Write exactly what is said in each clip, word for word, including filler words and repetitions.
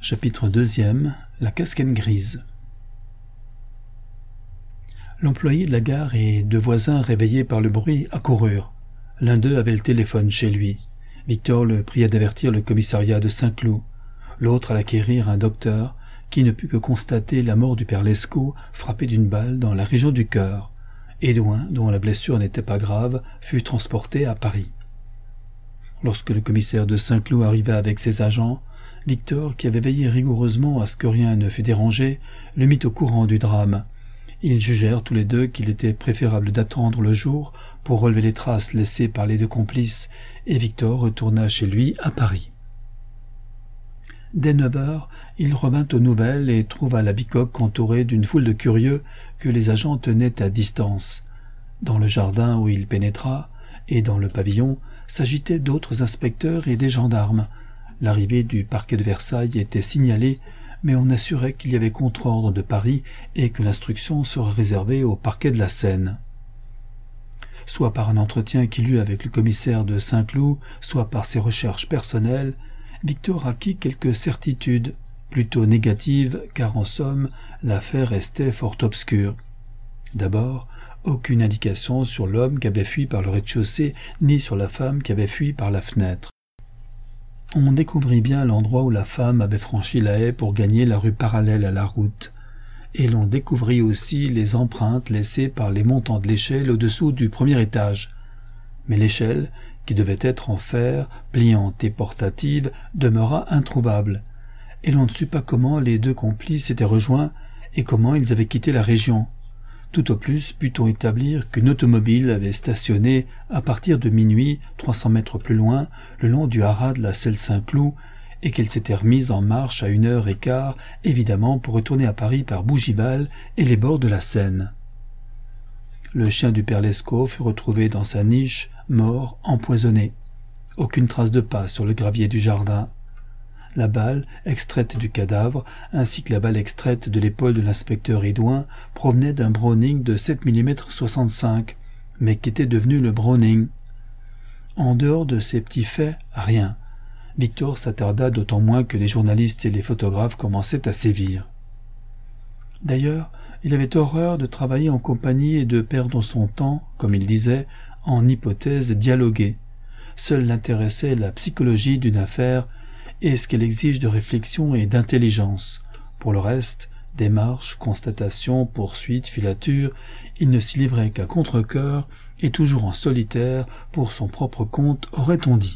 Chapitre deuxième. La casquette grise. L'employé de la gare et deux voisins réveillés par le bruit accoururent. L'un d'eux avait le téléphone chez lui. Victor le pria d'avertir le commissariat de Saint-Cloud. L'autre à l'acquérir un docteur qui ne put que constater la mort du père Lescaut frappé d'une balle dans la région du cœur. Édouin, dont la blessure n'était pas grave, fut transporté à Paris. Lorsque le commissaire de Saint-Cloud arriva avec ses agents, Victor, qui avait veillé rigoureusement à ce que rien ne fût dérangé, le mit au courant du drame. Ils jugèrent tous les deux qu'il était préférable d'attendre le jour pour relever les traces laissées par les deux complices, et Victor retourna chez lui à Paris. Dès neuf heures, il revint aux nouvelles et trouva la bicoque entourée d'une foule de curieux que les agents tenaient à distance. Dans le jardin où il pénétra, et dans le pavillon, s'agitaient d'autres inspecteurs et des gendarmes. L'arrivée du parquet de Versailles était signalée, mais on assurait qu'il y avait contre-ordre de Paris et que l'instruction serait réservée au parquet de la Seine. Soit par un entretien qu'il eut avec le commissaire de Saint-Cloud, soit par ses recherches personnelles, Victor acquit quelques certitudes, plutôt négatives, car en somme, l'affaire restait fort obscure. D'abord, aucune indication sur l'homme qui avait fui par le rez-de-chaussée, ni sur la femme qui avait fui par la fenêtre. On découvrit bien l'endroit où la femme avait franchi la haie pour gagner la rue parallèle à la route, et l'on découvrit aussi les empreintes laissées par les montants de l'échelle au-dessous du premier étage. Mais l'échelle, qui devait être en fer, pliante et portative, demeura introuvable, et l'on ne sut pas comment les deux complices s'étaient rejoints et comment ils avaient quitté la région. Tout au plus put-on établir qu'une automobile avait stationné à partir de minuit, trois cents mètres plus loin, le long du haras de la Selle-Saint-Cloud, et qu'elle s'était remise en marche à une heure et quart, évidemment pour retourner à Paris par Bougival et les bords de la Seine. Le chien du père Lescaut fut retrouvé dans sa niche, mort, empoisonné. Aucune trace de pas sur le gravier du jardin. La balle, extraite du cadavre, ainsi que la balle extraite de l'épaule de l'inspecteur Édouin, provenaient d'un Browning de sept millimètres soixante-cinq, mais qui était devenu le Browning. En dehors de ces petits faits, rien. Victor s'attarda d'autant moins que les journalistes et les photographes commençaient à sévir. D'ailleurs, il avait horreur de travailler en compagnie et de perdre son temps, comme il disait, en hypothèses dialoguées. Seule l'intéressait la psychologie d'une affaire et ce qu'elle exige de réflexion et d'intelligence. Pour le reste, démarches, constatations, poursuites, filatures, il ne s'y livrait qu'à contre-cœur et toujours en solitaire, pour son propre compte, aurait-on dit.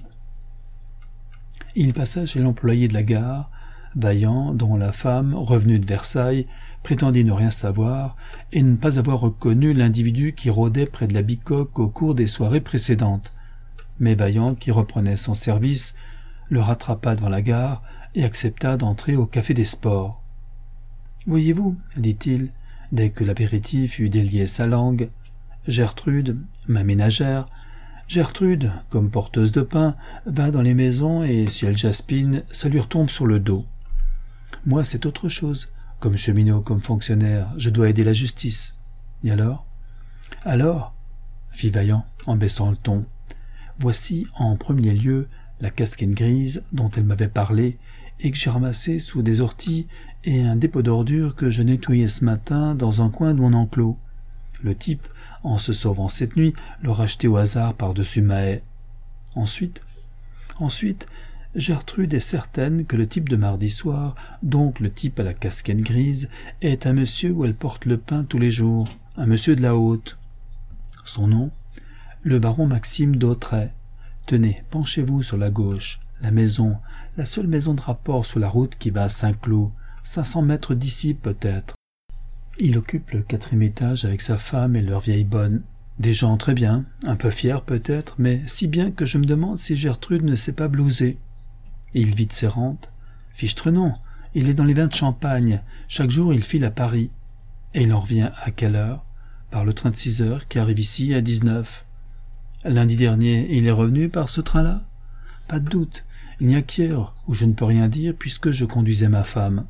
Il passa chez l'employé de la gare, Vaillant, dont la femme, revenue de Versailles, prétendit ne rien savoir et ne pas avoir reconnu l'individu qui rôdait près de la bicoque au cours des soirées précédentes. Mais Vaillant, qui reprenait son service, le rattrapa devant la gare et accepta d'entrer au café des sports. « Voyez-vous, dit-il, dès que l'apéritif eut délié sa langue, Gertrude, ma ménagère, Gertrude, comme porteuse de pain, va dans les maisons et si elle jaspine, ça lui retombe sur le dos. Moi, c'est autre chose. Comme cheminot, comme fonctionnaire, je dois aider la justice. Et alors ?»« Alors, fit Vaillant, en baissant le ton, voici en premier lieu la casquette grise dont elle m'avait parlé et que j'ai ramassée sous des orties et un dépôt d'ordures que je nettoyais ce matin dans un coin de mon enclos. Le type, en se sauvant cette nuit, l'a racheté au hasard par-dessus ma haie. Ensuite, ensuite, Gertrude est certaine que le type de mardi soir, donc le type à la casquette grise, est un monsieur où elle porte le pain tous les jours, un monsieur de la haute. Son nom, le baron Maxime d'Autray. Tenez, penchez-vous sur la gauche, la maison, la seule maison de rapport sur la route qui va à Saint-Cloud, cinq cents mètres d'ici peut-être. Il occupe le quatrième étage avec sa femme et leur vieille bonne. Des gens très bien, un peu fiers peut-être, mais si bien que je me demande si Gertrude ne s'est pas blousée. Il vide ses rentes. Fichtre non, il est dans les vins de Champagne, chaque jour il file à Paris. Et il en revient à quelle heure? Par le train de six heures qui arrive ici à dix-neuf. Lundi dernier, il est revenu par ce train-là? Pas de doute, il n'y a qu'hier où je ne peux rien dire puisque je conduisais ma femme.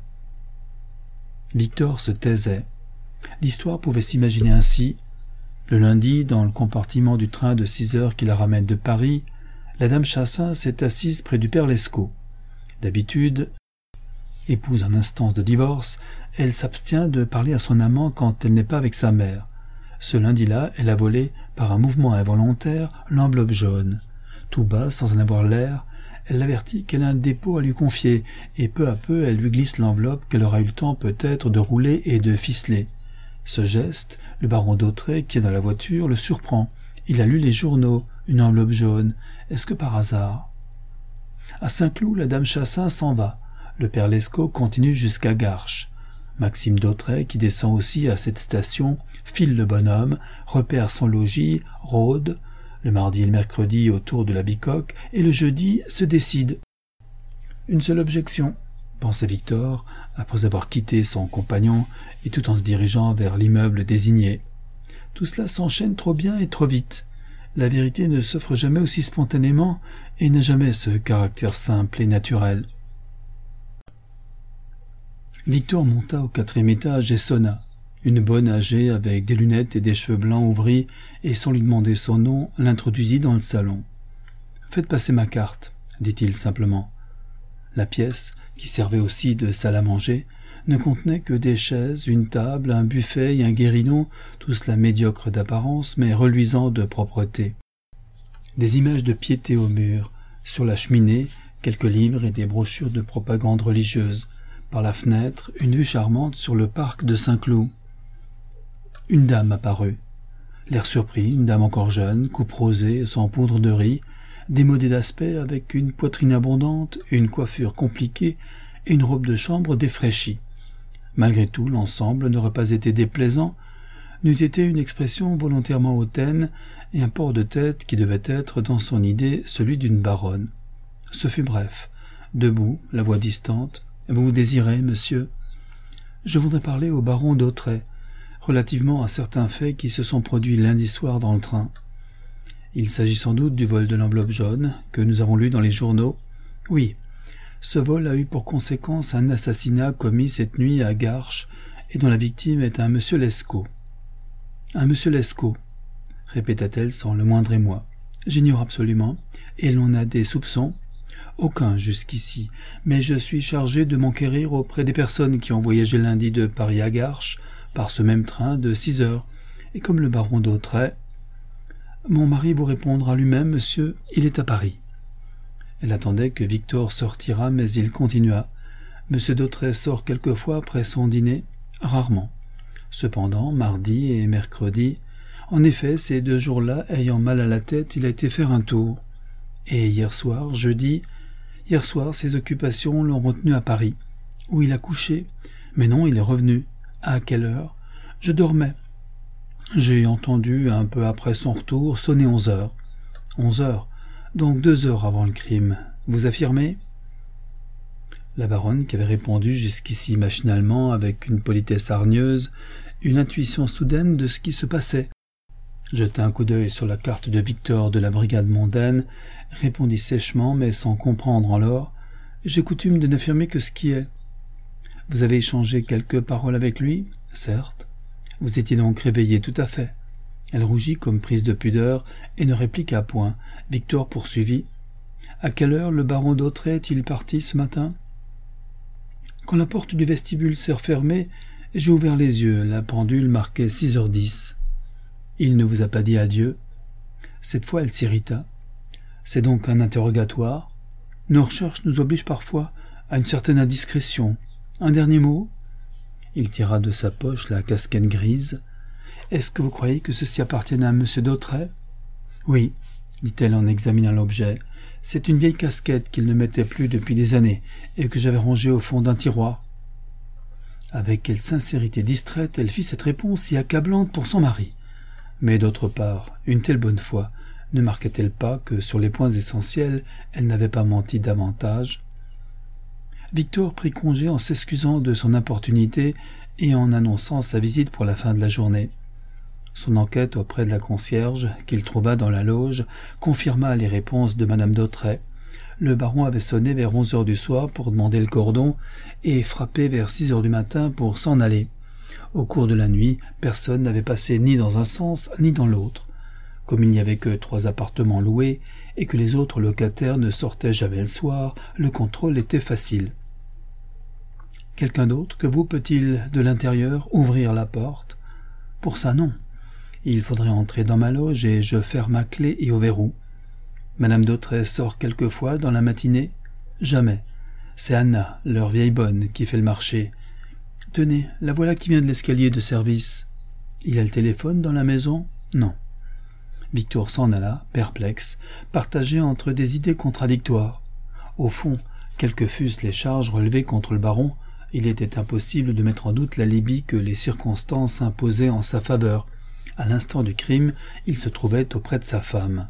Victor se taisait. L'histoire pouvait s'imaginer ainsi. Le lundi, dans le compartiment du train de six heures qui la ramène de Paris, la dame Chassin s'est assise près du père Lescaut. D'habitude, Épouse en instance de divorce, elle s'abstient de parler à son amant quand elle n'est pas avec sa mère. Ce lundi-là, elle a volé, par un mouvement involontaire, l'enveloppe jaune. Tout bas, sans en avoir l'air, elle l'avertit qu'elle a un dépôt à lui confier, et peu à peu elle lui glisse l'enveloppe qu'elle aura eu le temps peut-être de rouler et de ficeler. Ce geste, le baron d'Autrey, qui est dans la voiture, le surprend. Il a lu les journaux, une enveloppe jaune. Est-ce que par hasard? À Saint-Cloud, la dame Chassin s'en va. Le père Lescaut continue jusqu'à Garches. Maxime d'Autrey, qui descend aussi à cette station, file le bonhomme, repère son logis, rôde. Le mardi et le mercredi autour de la Bicoque, et le jeudi se décide. Une seule objection, pensait Victor, après avoir quitté son compagnon, et tout en se dirigeant vers l'immeuble désigné. Tout cela s'enchaîne trop bien et trop vite. La vérité ne s'offre jamais aussi spontanément, et n'a jamais ce caractère simple et naturel. Victor monta au quatrième étage et sonna. Une bonne âgée, avec des lunettes et des cheveux blancs, ouvrit, et sans lui demander son nom, l'introduisit dans le salon. « Faites passer ma carte, » dit-il simplement. La pièce, qui servait aussi de salle à manger, ne contenait que des chaises, une table, un buffet et un guéridon, tout cela médiocre d'apparence, mais reluisant de propreté. Des images de piété au mur, sur la cheminée, quelques livres et des brochures de propagande religieuse. Par la fenêtre, une vue charmante sur le parc de Saint-Cloud. Une dame apparut. L'air surpris, une dame encore jeune, coupe rosée, sans poudre de riz, démodée d'aspect avec une poitrine abondante, une coiffure compliquée et une robe de chambre défraîchie. Malgré tout, l'ensemble n'aurait pas été déplaisant, n'eût été une expression volontairement hautaine et un port de tête qui devait être, dans son idée, celui d'une baronne. Ce fut bref. Debout, la voix distante. « Vous désirez, monsieur ?» « Je voudrais parler au baron d'Autrey, relativement à certains faits qui se sont produits lundi soir dans le train. Il s'agit sans doute du vol de l'enveloppe jaune, que nous avons lu dans les journaux. Oui, ce vol a eu pour conséquence un assassinat commis cette nuit à Garches, et dont la victime est un monsieur Lescaut. »« Un monsieur Lescaut » répéta-t-elle sans le moindre émoi. « J'ignore absolument, et l'on a des soupçons. » Aucun jusqu'ici, mais je suis chargé de m'enquérir auprès des personnes qui ont voyagé lundi de Paris à Garches, par ce même train de six heures, et comme le baron d'Autrey... Mon mari vous répondra lui-même, monsieur, il est à Paris. Elle attendait que Victor sortira, mais il continua. Monsieur d'Autrey sort quelquefois après son dîner, rarement. Cependant, mardi et mercredi, en effet, ces deux jours-là, ayant mal à la tête, il a été faire un tour. Et hier soir, jeudi, hier soir, ses occupations l'ont retenu à Paris, où il a couché. Mais non, il est revenu. À quelle heure? Je dormais. J'ai entendu, un peu après son retour, sonner onze heures. Onze heures, donc deux heures avant le crime. Vous affirmez? La baronne, qui avait répondu jusqu'ici machinalement, avec une politesse hargneuse, une intuition soudaine de ce qui se passait, jeta un coup d'œil sur la carte de Victor de la brigade mondaine, répondit sèchement, mais sans comprendre alors. « J'ai coutume de n'affirmer que ce qui est. » « Vous avez échangé quelques paroles avec lui? »« Certes. » « Vous étiez donc réveillé tout à fait. » Elle rougit comme prise de pudeur et ne répliqua point. Victor poursuivit. « À quelle heure le baron d'Autrey est-il parti ce matin? » Quand la porte du vestibule s'est refermée, j'ai ouvert les yeux. La pendule marquait six heures dix. Il ne vous a pas dit adieu? Cette fois, elle s'irrita. C'est donc un interrogatoire? Nos recherches nous obligent parfois à une certaine indiscrétion. Un dernier mot? Il tira de sa poche la casquette grise. « Est-ce que vous croyez que ceci appartienne à monsieur d'Autrey ?»« Oui, » dit-elle en examinant l'objet. « C'est une vieille casquette qu'il ne mettait plus depuis des années et que j'avais rangée au fond d'un tiroir. » Avec quelle sincérité distraite elle fit cette réponse si accablante pour son mari. Mais d'autre part, une telle bonne foi ne marquait-elle pas que sur les points essentiels elle n'avait pas menti davantage? Victor prit congé en s'excusant de son importunité et en annonçant sa visite pour la fin de la journée. Son enquête auprès de la concierge, qu'il trouva dans la loge, confirma les réponses de madame d'Autrey. Le baron avait sonné vers onze heures du soir pour demander le cordon et frappé vers six heures du matin pour s'en aller. Au cours de la nuit, personne n'avait passé ni dans un sens ni dans l'autre. Comme il n'y avait que trois appartements loués et que les autres locataires ne sortaient jamais le soir, le contrôle était facile. Quelqu'un d'autre que vous peut-il, de l'intérieur, ouvrir la porte? Pour ça, non. Il faudrait entrer dans ma loge et je ferme à clé et au verrou. Madame Dautrey sort quelquefois dans la matinée? Jamais. C'est Anna, leur vieille bonne, qui fait le marché. Tenez, la voilà qui vient de l'escalier de service. Il a le téléphone dans la maison? Non. Victor s'en alla, perplexe, partagé entre des idées contradictoires. Au fond, quelles que fussent les charges relevées contre le baron, il était impossible de mettre en doute l'alibi que les circonstances imposaient en sa faveur. À l'instant du crime, il se trouvait auprès de sa femme.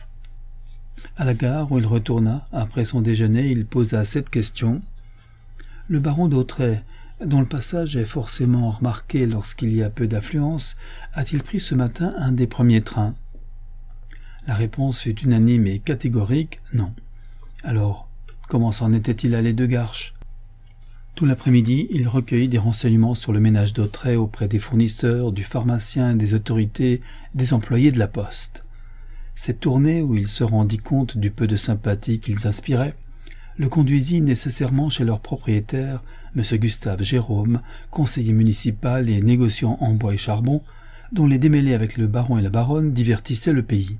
À la gare où il retourna, après son déjeuner, il posa cette question. « Le baron Dautrey, dont le passage est forcément remarqué lorsqu'il y a peu d'affluence, a-t-il pris ce matin un des premiers trains ?» La réponse fut unanime et catégorique « non ». Alors, comment s'en était-il allé de Garches? Tout l'après-midi, il recueillit des renseignements sur le ménage Dautrey auprès des fournisseurs, du pharmacien, des autorités, des employés de la poste. Cette tournée où il se rendit compte du peu de sympathie qu'ils inspiraient, le conduisit nécessairement chez leur propriétaire, M. Gustave Jérôme, conseiller municipal et négociant en bois et charbon, dont les démêlés avec le baron et la baronne divertissaient le pays.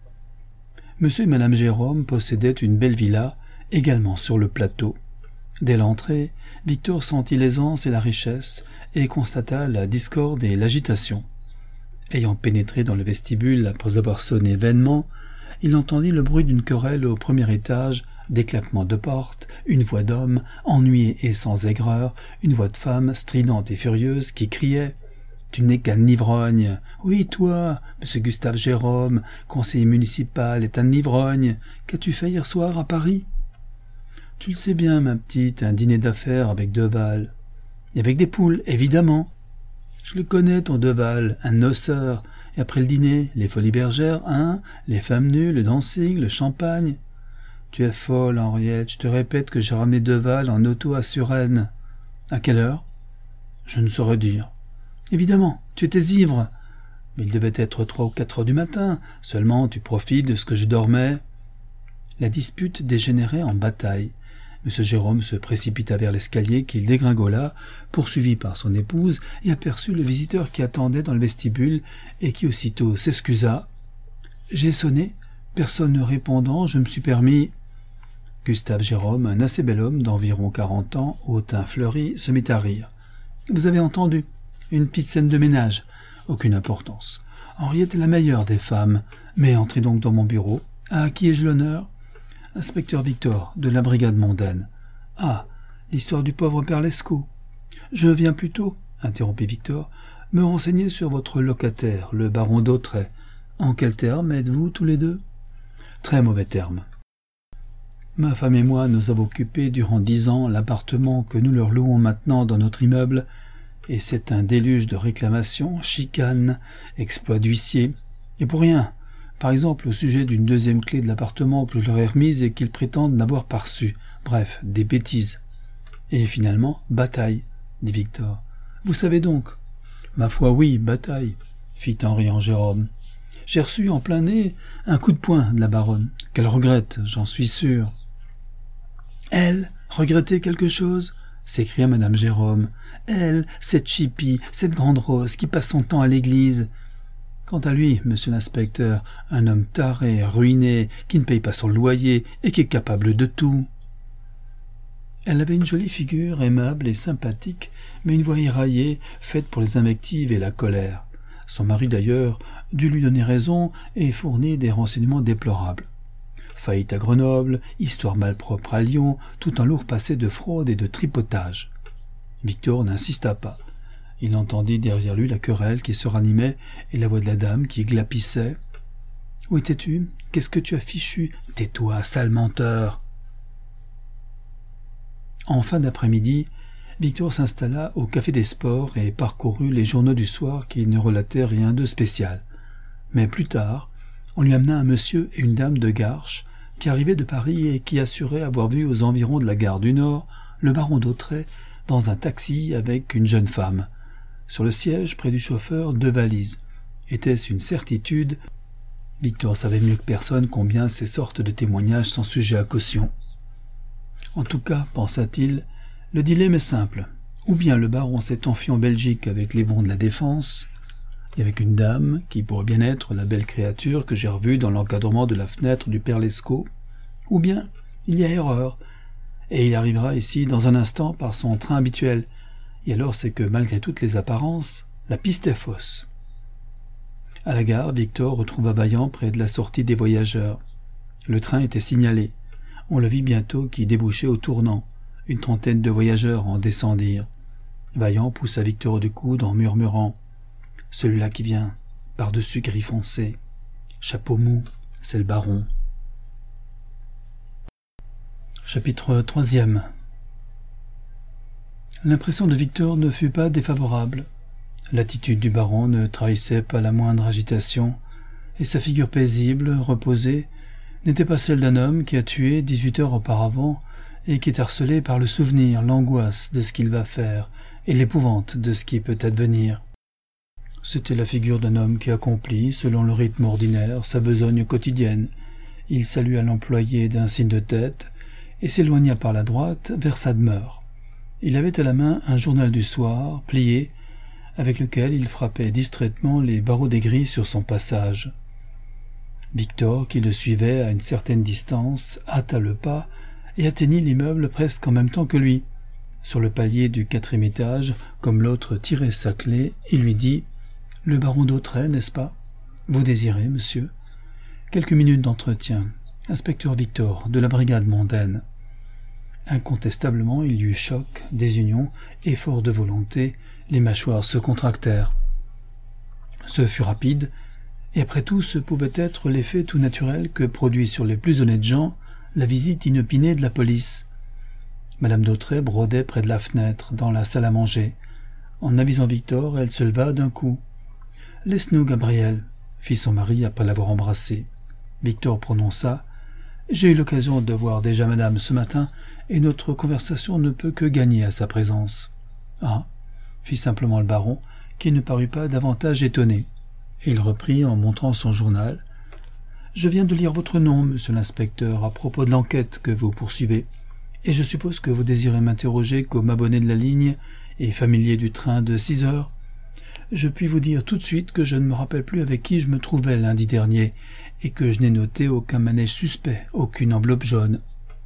M. et Mme Jérôme possédaient une belle villa, également sur le plateau. Dès l'entrée, Victor sentit l'aisance et la richesse, et constata la discorde et l'agitation. Ayant pénétré dans le vestibule après avoir sonné vainement, il entendit le bruit d'une querelle au premier étage, des claquements de porte, une voix d'homme, ennuyée et sans aigreur, une voix de femme, stridente et furieuse, qui criait « Tu n'es qu'un ivrogne. Oui, toi, monsieur Gustave Jérôme, conseiller municipal, est un ivrogne. Qu'as-tu fait hier soir à Paris ?»« Tu le sais bien, ma petite, un dîner d'affaires avec Deval. »« Et avec des poules, évidemment. »« Je le connais, ton Deval, un noceur. Et après le dîner, les folies bergères, hein, les femmes nues, le dancing, le champagne. »« Tu es folle, Henriette, je te répète que j'ai ramené Deval en auto à Suresnes. »« À quelle heure ?»« Je ne saurais dire. »« Évidemment, tu étais ivre. Mais il devait être trois ou quatre heures du matin. Seulement, tu profites de ce que je dormais. » La dispute dégénérait en bataille. M. Jérôme se précipita vers l'escalier qu'il dégringola, poursuivi par son épouse, et aperçut le visiteur qui attendait dans le vestibule et qui aussitôt s'excusa. « J'ai sonné. Personne ne répondant, je me suis permis... » Gustave Jérôme, un assez bel homme d'environ quarante ans, au teint fleuri, se mit à rire. « Vous avez entendu. Une petite scène de ménage. Aucune importance. Henriette est la meilleure des femmes. Mais entrez donc dans mon bureau. À qui ai-je l'honneur ? Inspecteur Victor, de la brigade mondaine. Ah, l'histoire du pauvre père Lescaut. Je viens plutôt, interrompit Victor, me renseigner sur votre locataire, le baron Dautrey. En quels termes êtes-vous tous les deux ? Très mauvais termes. Ma femme et moi nous avons occupé durant dix ans l'appartement que nous leur louons maintenant dans notre immeuble, et c'est un déluge de réclamations, chicanes, exploits d'huissier, et pour rien. Par exemple, au sujet d'une deuxième clé de l'appartement que je leur ai remise et qu'ils prétendent n'avoir pas reçue. Bref, des bêtises. Et finalement, bataille, dit Victor. Vous savez donc ? Ma foi, oui, bataille, fit en riant Jérôme. J'ai reçu en plein nez un coup de poing de la baronne, qu'elle regrette, j'en suis sûr. Elle, regretter quelque chose ? S'écria madame Jérôme. Elle, cette chipie, cette grande rose qui passe son temps à l'église. Quant à lui, monsieur l'inspecteur, un homme taré, ruiné, qui ne paye pas son loyer et qui est capable de tout. Elle avait une jolie figure, aimable et sympathique, mais une voix éraillée, faite pour les invectives et la colère. Son mari, d'ailleurs, dut lui donner raison et fournit des renseignements déplorables. Faillite à Grenoble, histoire malpropre à Lyon, tout un lourd passé de fraude et de tripotage. Victor n'insista pas. Il entendit derrière lui la querelle qui se ranimait et la voix de la dame qui glapissait. « Où étais-tu ? Qu'est-ce que tu as fichu ? Tais-toi, sale menteur !» En fin d'après-midi, Victor s'installa au Café des Sports et parcourut les journaux du soir qui ne relataient rien de spécial. Mais plus tard, on lui amena un monsieur et une dame de Garches qui arrivaient de Paris et qui assuraient avoir vu aux environs de la gare du Nord le baron Dautrey dans un taxi avec une jeune femme. Sur le siège, près du chauffeur, deux valises. Était-ce une certitude ? Victor savait mieux que personne combien ces sortes de témoignages sont sujets à caution. En tout cas, pensa-t-il, Le dilemme est simple. Ou bien le baron s'est enfui en Belgique avec les bons de la défense, et avec une dame qui pourrait bien être la belle créature que j'ai revue dans l'encadrement de la fenêtre du père Lescaut, ou bien il y a erreur, et il arrivera ici dans un instant par son train habituel, et alors c'est que malgré toutes les apparences, la piste est fausse. À la gare, Victor retrouva Vaillant près de la sortie des voyageurs. Le train était signalé. On le vit bientôt qui débouchait au tournant. Une trentaine de voyageurs en descendirent. Vaillant poussa Victor du coude en murmurant « Celui-là qui vient, par-dessus gris foncé. Chapeau mou, c'est le baron. » Chapitre troisième. L'impression de Victor ne fut pas défavorable. L'attitude du baron ne trahissait pas la moindre agitation, et sa figure paisible, reposée, n'était pas celle d'un homme qui a tué dix-huit heures auparavant et qui est harcelé par le souvenir, l'angoisse de ce qu'il va faire et l'épouvante de ce qui peut advenir. C'était la figure d'un homme qui accomplit, selon le rythme ordinaire, sa besogne quotidienne. Il salua l'employé d'un signe de tête et s'éloigna par la droite vers sa demeure. Il avait à la main un journal du soir, plié, avec lequel il frappait distraitement les barreaux des grilles sur son passage. Victor, qui le suivait à une certaine distance, hâta le pas et atteignit l'immeuble presque en même temps que lui. Sur le palier du quatrième étage, comme l'autre tirait sa clé, il lui dit « Le baron d'Hautrey, n'est-ce pas ? Vous désirez, monsieur ?» Quelques minutes d'entretien. Inspecteur Victor, de la brigade mondaine. Incontestablement, il y eut choc, désunion, effort de volonté, les mâchoires se contractèrent. Ce fut rapide, et après tout ce pouvait être l'effet tout naturel que produit sur les plus honnêtes gens la visite inopinée de la police. Madame d'Hautrey brodait près de la fenêtre, dans la salle à manger. En avisant Victor, elle se leva d'un coup. « Laisse-nous, Gabriel » fit son mari après l'avoir embrassé. Victor prononça « J'ai eu l'occasion de voir déjà madame ce matin, et notre conversation ne peut que gagner à sa présence. »« Ah » fit simplement le baron, qui ne parut pas davantage étonné. Et il reprit en montrant son journal. « Je viens de lire votre nom, monsieur l'inspecteur, à propos de l'enquête que vous poursuivez, et je suppose que vous désirez m'interroger comme abonné de la ligne et familier du train de six heures. Je puis vous dire tout de suite que je ne me rappelle plus avec qui je me trouvais lundi dernier, et que je n'ai noté aucun manège suspect, aucune enveloppe jaune. »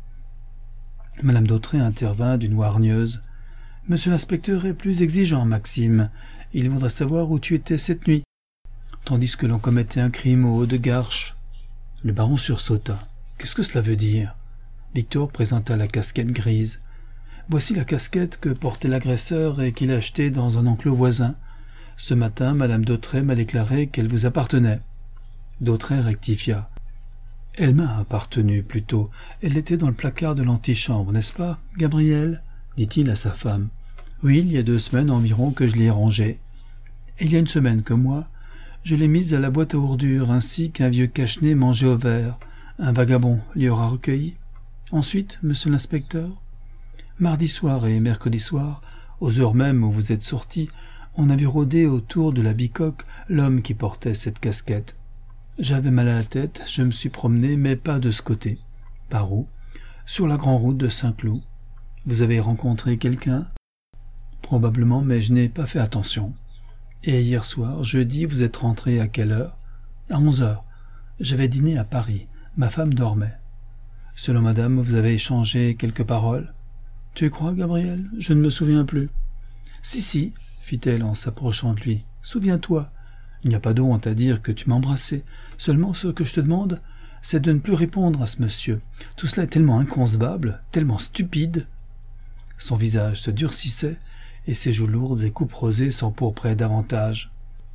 Madame d'Hautrey intervint d'une voix hargneuse. « Monsieur l'inspecteur est plus exigeant, Maxime. Il voudrait savoir où tu étais cette nuit. » Tandis que l'on commettait un crime au haut de Garches. Le baron sursauta. « Qu'est-ce que cela veut dire ?» Victor présenta la casquette grise. « Voici la casquette que portait l'agresseur et qu'il a achetée dans un enclos voisin. Ce matin, madame d'Hautrey m'a déclaré qu'elle vous appartenait. » D'Hautrey rectifia. « Elle m'a appartenu, plutôt. Elle était dans le placard de l'antichambre, n'est-ce pas, Gabriel ?» dit-il à sa femme. « Oui, il y a deux semaines environ que je l'ai rangée. Et il y a une semaine que moi, je l'ai mise à la boîte à ordures, ainsi qu'un vieux cache-nez mangé au verre. Un vagabond l'y aura recueilli. Ensuite, monsieur l'inspecteur, mardi soir et mercredi soir, aux heures mêmes où vous êtes sortis, on a vu rôder autour de la bicoque l'homme qui portait cette casquette. J'avais mal à la tête, je me suis promené, mais pas de ce côté. Par où? Sur la grande route de Saint-Cloud. Vous avez rencontré quelqu'un? Probablement, mais je n'ai pas fait attention. Et hier soir, jeudi, vous êtes rentré à quelle heure? À onze heures. J'avais dîné à Paris. Ma femme dormait. Selon madame, vous avez échangé quelques paroles? Tu crois, Gabriel? Je ne me souviens plus. Si, si, fit-elle en s'approchant de lui. Souviens-toi. Il n'y a pas de honte à dire que tu m'as embrassé. Seulement, ce que je te demande, c'est de ne plus répondre à ce monsieur. Tout cela est tellement inconcevable, tellement stupide. Son visage se durcissait, et ses joues lourdes et couperosées s'empourpraient davantage.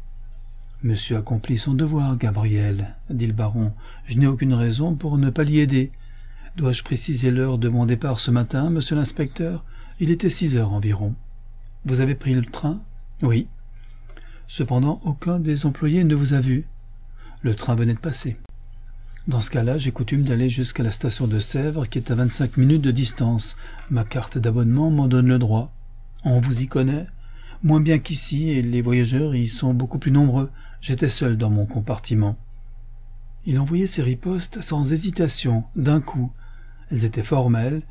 « Monsieur accomplit son devoir, Gabriel, » dit le baron. « Je n'ai aucune raison pour ne pas l'y aider. Dois-je préciser l'heure de mon départ ce matin, monsieur l'inspecteur? Il était six heures environ. Vous avez pris le train? Oui. Cependant, aucun des employés ne vous a vu. Le train venait de passer. Dans ce cas-là, j'ai coutume d'aller jusqu'à la station de Sèvres, qui est à vingt-cinq minutes de distance. Ma carte d'abonnement m'en donne le droit. On vous y connaît? Moins bien qu'ici, et les voyageurs y sont beaucoup plus nombreux. J'étais seul dans mon compartiment. » Il envoyait ses ripostes sans hésitation, d'un coup. Elles étaient formelles,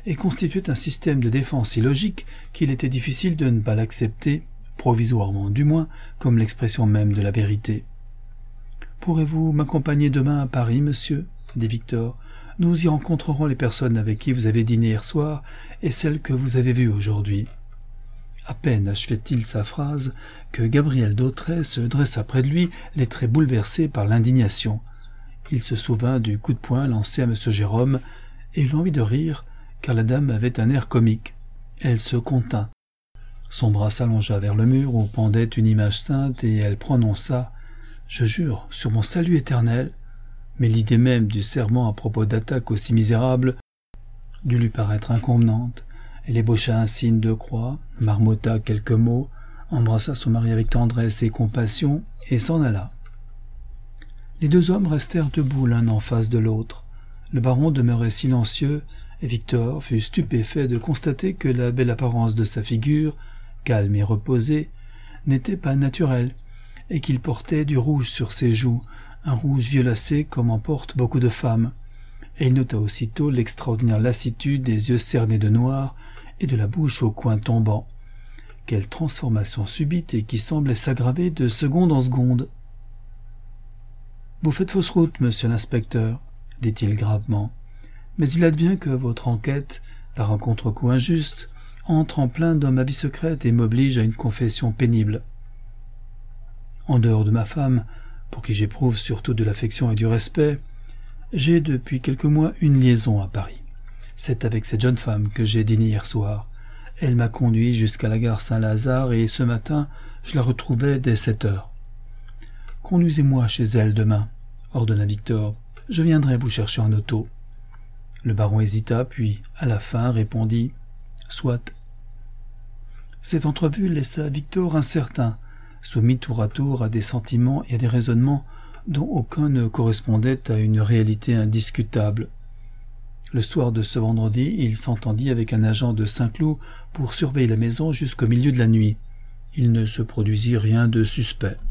et constituait un système de défense si logique qu'il était difficile de ne pas l'accepter, provisoirement du moins, comme l'expression même de la vérité. « Pourrez-vous m'accompagner demain à Paris, monsieur ?» dit Victor. « Nous y rencontrerons les personnes avec qui vous avez dîné hier soir et celles que vous avez vues aujourd'hui. » À peine achevait-il sa phrase que Gabriel Dautrey se dressa près de lui, les traits bouleversés par l'indignation. Il se souvint du coup de poing lancé à M. Jérôme et eut envie de rire, car la dame avait un air comique. Elle se contint. Son bras s'allongea vers le mur où pendait une image sainte et elle prononça « Je jure, sur mon salut éternel !» Mais l'idée même du serment à propos d'attaque aussi misérable dut lui paraître inconvenante. Elle ébaucha un signe de croix, marmotta quelques mots, embrassa son mari avec tendresse et compassion et s'en alla. Les deux hommes restèrent debout l'un en face de l'autre. Le baron demeurait silencieux et Victor fut stupéfait de constater que la belle apparence de sa figure, calme et reposée, n'était pas naturelle et qu'il portait du rouge sur ses joues, un rouge violacé comme en portent beaucoup de femmes. Et il nota aussitôt l'extraordinaire lassitude des yeux cernés de noir et de la bouche au coin tombant. Quelle transformation subite et qui semblait s'aggraver de seconde en seconde. « Vous faites fausse route, monsieur l'inspecteur, » dit-il gravement. « Mais il advient que votre enquête, par un contre-coup injuste, entre en plein dans ma vie secrète et m'oblige à une confession pénible. En dehors de ma femme, pour qui j'éprouve surtout de l'affection et du respect, j'ai depuis quelques mois une liaison à Paris. C'est avec cette jeune femme que j'ai dîné hier soir. Elle m'a conduit jusqu'à la gare Saint-Lazare et ce matin, je la retrouvai dès sept heures. Conduisez-moi chez elle demain, ordonna Victor. Je viendrai vous chercher en auto. Le baron hésita, puis, à la fin, répondit « Soit ». Cette entrevue laissa Victor incertain, soumis tour à tour à des sentiments et à des raisonnements dont aucun ne correspondait à une réalité indiscutable. Le soir de ce vendredi, il s'entendit avec un agent de Saint-Cloud pour surveiller la maison jusqu'au milieu de la nuit. Il ne se produisit rien de suspect.